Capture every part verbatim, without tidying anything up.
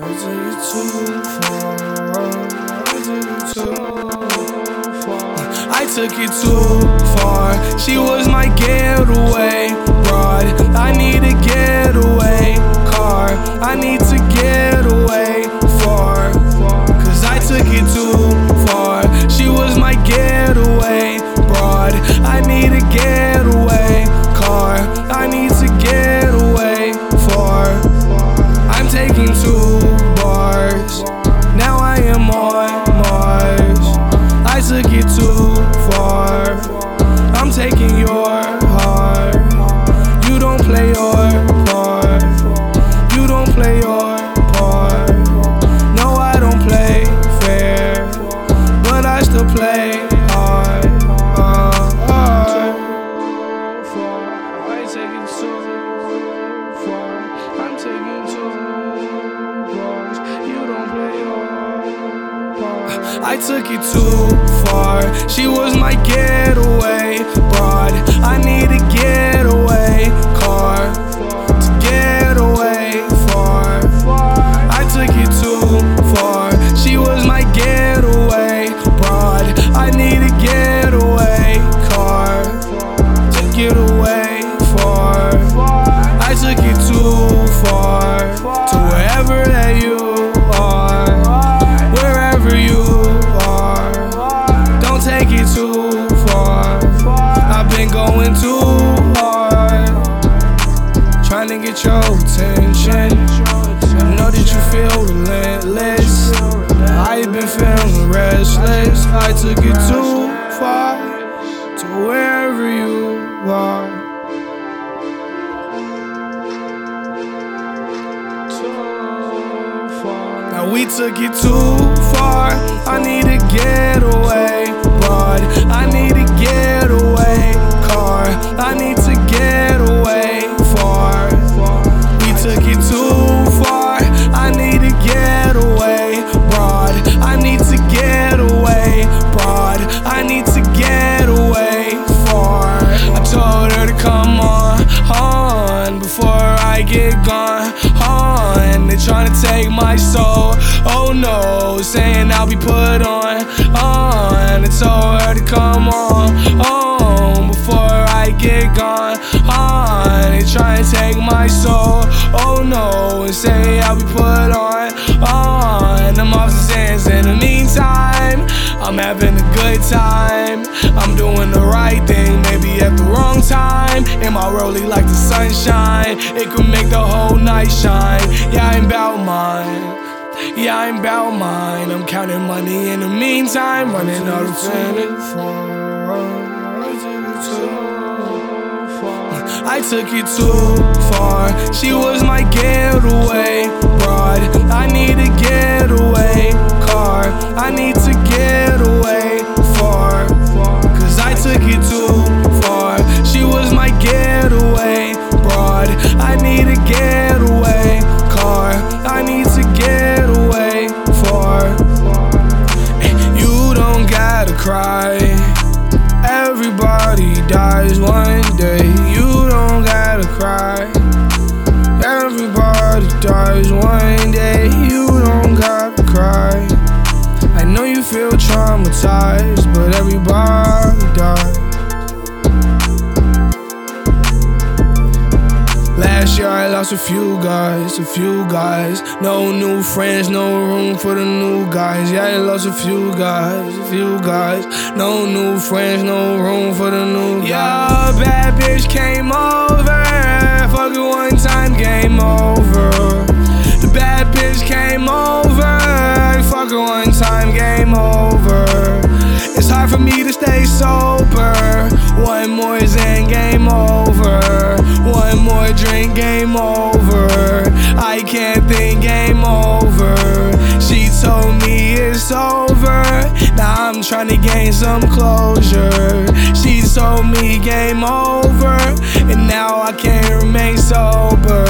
I took it too far. I took it too far. I took it too far. She was my getaway broad. I need a getaway car. I need to get away far. Cause I took it too far. She was my getaway broad. I need a getaway car. I need to get away far. I'm taking two bars. Now I am on Mars. I took it too far. I'm taking your heart. You don't play your part. You don't play your part. No, I don't play fair, but I still play hard. Uh, hard. I take it too far. I'm taking two bars. You don't play your part. I took it too far. She was my getaway broad. I need a getaway car to get away far. I took it too far. She was my getaway broad. I need a getaway car to get away far. I took it too far to wherever that you are, wherever you are. Don't take it too far. I've been going too hard, trying to get your attention. I know that you feel relentless. I've been feeling restless. I took it too far to wherever you are. Now we took it too far. I need a getaway broad. I need a getaway car. I need to get away far. We took it too far. I need a getaway broad. I need to get away broad. I need to get away far. I told her to come on, on before I get gone. On, they're trying to take my soul. Oh no, saying I'll be put on, on. I told her to come on, on before I get gone. On, they trying to take my soul. Oh no, and say I'll be put on, on. I'm off the sands in the meantime. I'm having a good time. I'm doing the right thing, maybe at the wrong time. In my rollie like the sunshine, it could make the whole night shine. Yeah, I'm bout mine. Yeah, I'm bout mine. I'm counting money in the meantime, running out of time. I took it too far. She was my getaway broad. I need a getaway car. I need to get away far. Cause I took it too far. She was my getaway broad. I need a getaway car. I need to get away far. You don't gotta cry. Everybody dies one day. You don't gotta cry. Everybody dies one day. You don't gotta cry. I know you feel traumatized, but everybody dies. Last year I lost a few guys, a few guys. No new friends, no room for the new guys. Yeah, I lost a few guys, a few guys. No new friends, no room for the new guys. Yeah, a bad bitch came over. Fuck it one time, game over. The bad bitch came over. Fuck it one time, game over. It's hard for me to stay sober. One more Zen, game over. One more drink, game over. I can't think, game over. She told me it's over. Now I'm trying to gain some closure. She told me game over, and now I can't remain sober.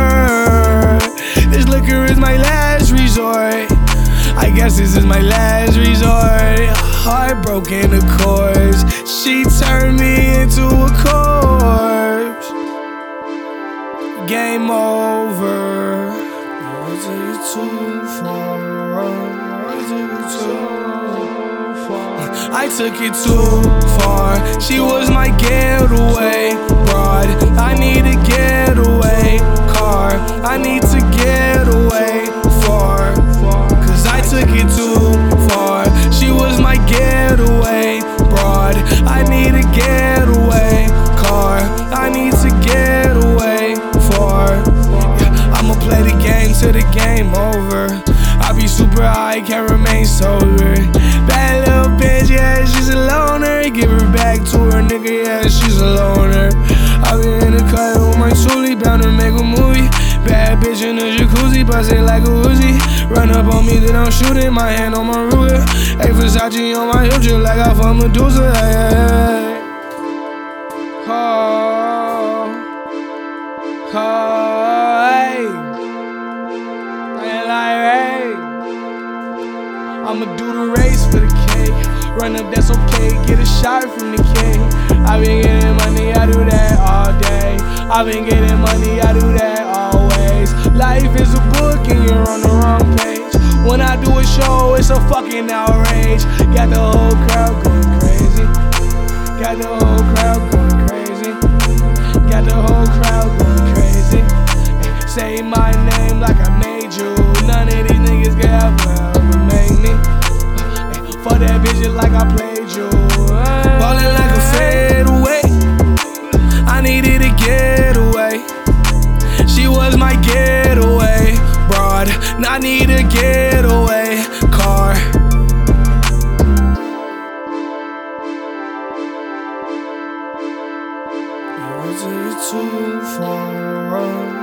This liquor is my last resort. I guess this is my last resort. Heartbroken, of course. She turned me into a corpse. Game over. I took it too far. She was my getaway broad. I need a getaway car. I need to get away far. Cause I took it too far. She was my getaway broad. I need a getaway car. I need to get away far. I'ma play the game till the game over. I be super high, can't remain sober. Bad little bitch, yeah, she's a loner. Give her back to her nigga, yeah, she's a loner. I be in the cut with my Sully, bound to make a movie. Bad bitch in the jacuzzi, bust it like a Uzi. Run up on me, then I'm shooting, my hand on my Ruger. Hey, Versace on my hip, just like I fuck Medusa. Hey, hey, hey. Oh, oh, hey. Hey, I'ma do the race for the K. Run up, that's okay, get a shot from the K. I been getting money, I do that all day. I been getting money, I do that always. Life is a book and you're on the wrong page. When I do a show, it's a fucking outrage. Got the whole crowd going crazy. Got the whole crowd going crazy. Got the whole crowd going crazy. Say my name like I made you. None of these niggas can ever, ever make me. Fuck that bitch just like I played you. Ballin' like a fadeaway. I needed a getaway. She was my getaway broad. I need a getaway car. I took it too far.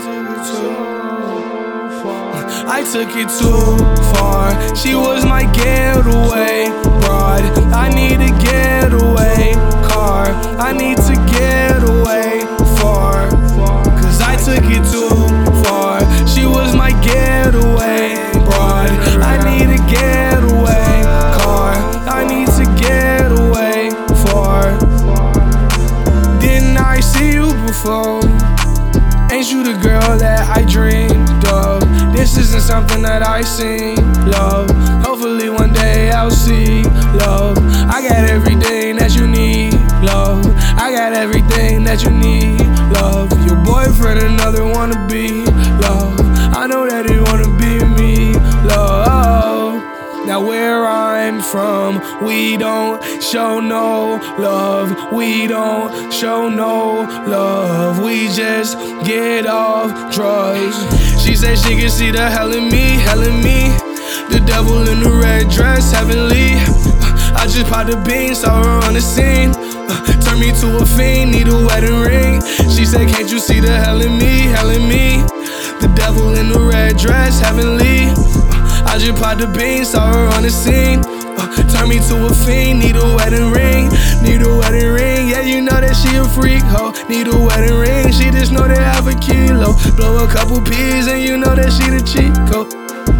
I took it too far. She was my getaway broad. I need a getaway car. I need to get away far. Cause I took it too far. She was my getaway broad. I need a getaway car. I need to get away far. Didn't I see you before? Ain't you the girl that I dreamed of? This isn't something that I seen, love. Hopefully one day I'll see, love. I got everything that you need, love. I got everything that you need, love. Your boyfriend another wanna be, love. I know that he wanna be me, love. Now where I'm from, we don't show no love. We don't show no love. We just get off drugs. She said she can see the hell in me, hell in me. The devil in the red dress, heavenly. I just popped the bean, saw her on the scene. uh, Turned me to a fiend, need a wedding ring. She said, can't you see the hell in me, hell in me. The devil in the red dress, heavenly. I just popped the bean, saw her on the scene. uh, Turned me to a fiend, need a wedding ring. Need a wedding ring, yeah, you know that she a freak, ho. Need a wedding ring, she just know that half a kilo. Blow a couple peas and you know that she the cheat code.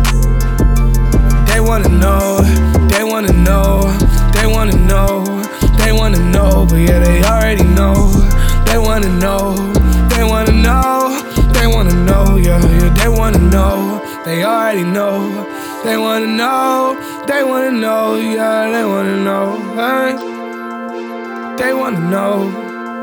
They wanna know, they wanna know, they wanna know, they wanna know, but yeah, they already know. They wanna know, they wanna know, they wanna know, yeah, yeah, they wanna know. They already know. They wanna know. They wanna know. Yeah, they wanna know. Hey. They wanna know.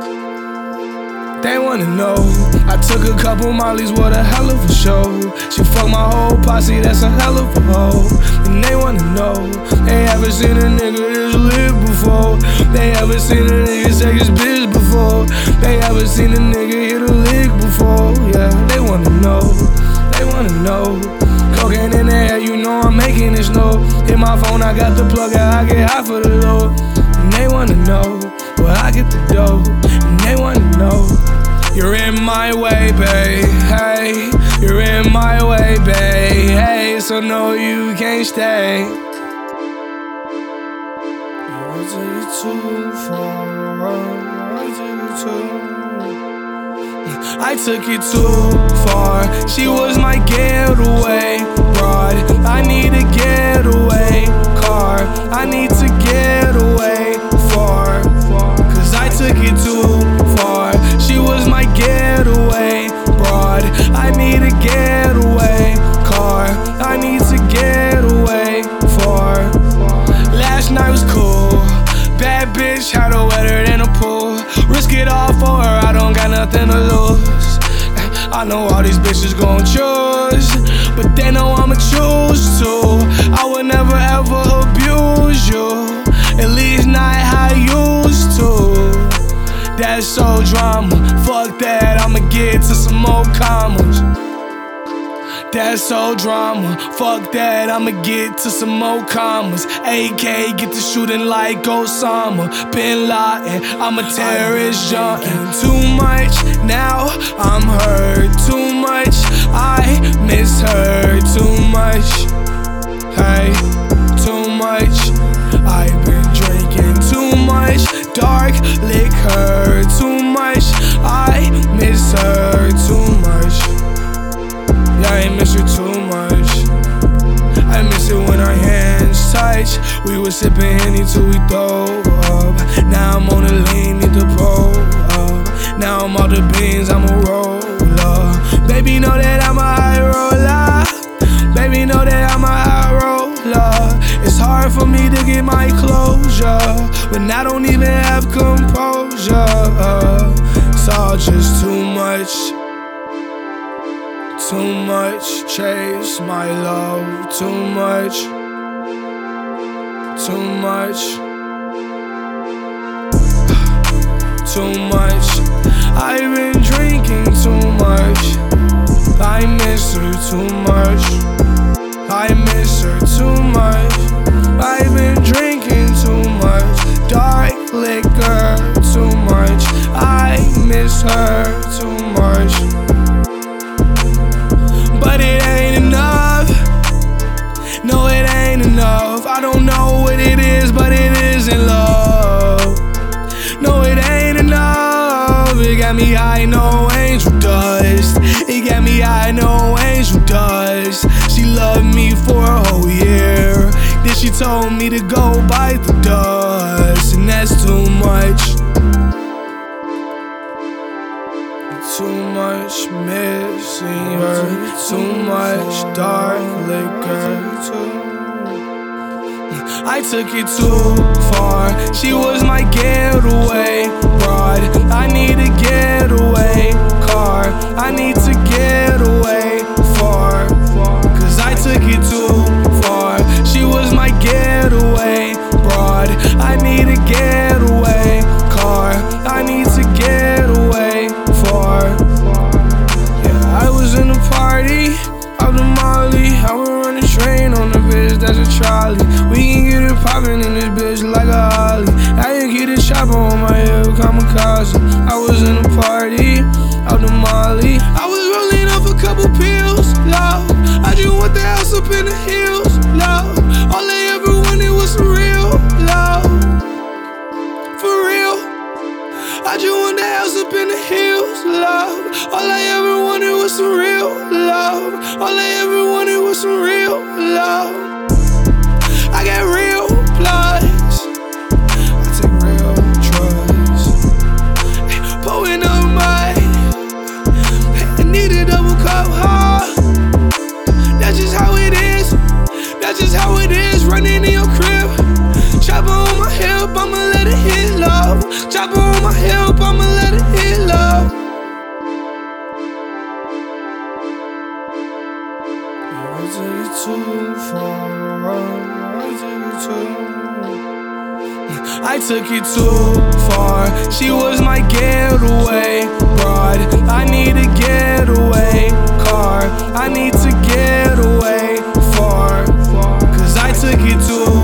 They wanna know. I took a couple mollies, what a hell of a show. She fucked my whole posse, that's a hell of a hoe. And they wanna know. They ever seen a nigga this lit before? They ever seen a nigga take his bitch before? They ever seen a nigga hit a lick before? Yeah, they wanna know. They wanna know. Cocaine in the air, you know I'm making it snow. Hit my phone, I got the plug, I get high for the low. And they wanna know where I get the dough. And they wanna know. You're in my way, babe. Hey, you're in my way, babe. Hey, so no, you can't stay. I took it too far. I took it too. I took it too far. She was my getaway broad. I need a getaway car. I need to get away far. Cause I took it too far. She was my getaway broad. I need a getaway nothing to lose. I know all these bitches gon' choose, but they know I'ma choose to. I would never ever abuse you, at least not how I used to. That's so drama, fuck that, I'ma get to some more commas. That's so drama, fuck that, I'ma get to some more commas. A K get to shooting like Osama Bin Laden, I'm a terrorist junkin'. Too much, now I'm hurt. Too much, I miss her. Too much, hey, too much. I've been drinking too much dark liquor. Too much, I miss her. Too much. Yeah, I miss her too much. I miss it when our hands touch. We was sipping Henny till we throw up. Now I'm on the lean, need to pull up. Now I'm all the beans, I'm a roller. Baby know that I'm a high roller. Baby know that I'm a high roller. It's hard for me to get my closure when I don't even have composure. It's all just too much. Too much, chase my love. Too much, too much, too much. I've been drinking too much. I miss her too much. I miss her too much. I've been drinking too much dark liquor. Too much. I miss her too much. But it ain't enough. No, it ain't enough. I don't know what it is, but it isn't love. No, it ain't enough. It got me high, no angel dust. It got me high, no angel dust. She loved me for a whole year. Then she told me to go bite the dust, and that's too much. Too much missing her, too much dark liquor. I took it too far, she was my getaway broad. I need a getaway car, I need to get away far. Cause I took it too far, she was my getaway broad. I need a getaway car, I need to get away far. Yeah, I was in a party out the Molly. I would run a train on the bitch, that's a trolley. We can get it poppin' in this bitch like a Holly. I can get a chopper on my hip, kamikaze. I was in a party out the Molly. I was rolling up a couple pills, love. I just want the house up in the hills, love. All I ever wanted was some real love. For real, I just want the house up in the hills, love. All I ever wanted was some real love. All I ever wanted was some real love. I got real plugs, I take real drugs. Pulling up my, I need a double cup, huh? That's just how it is. That's just how it is. Running in your crib, chopper on my hip, I'ma let it hit love. Chopper on my hip, I'ma let it hit love. I took it too far. I took it too far. She was my getaway broad. I need a getaway car, I need to get away far. Cause I took it too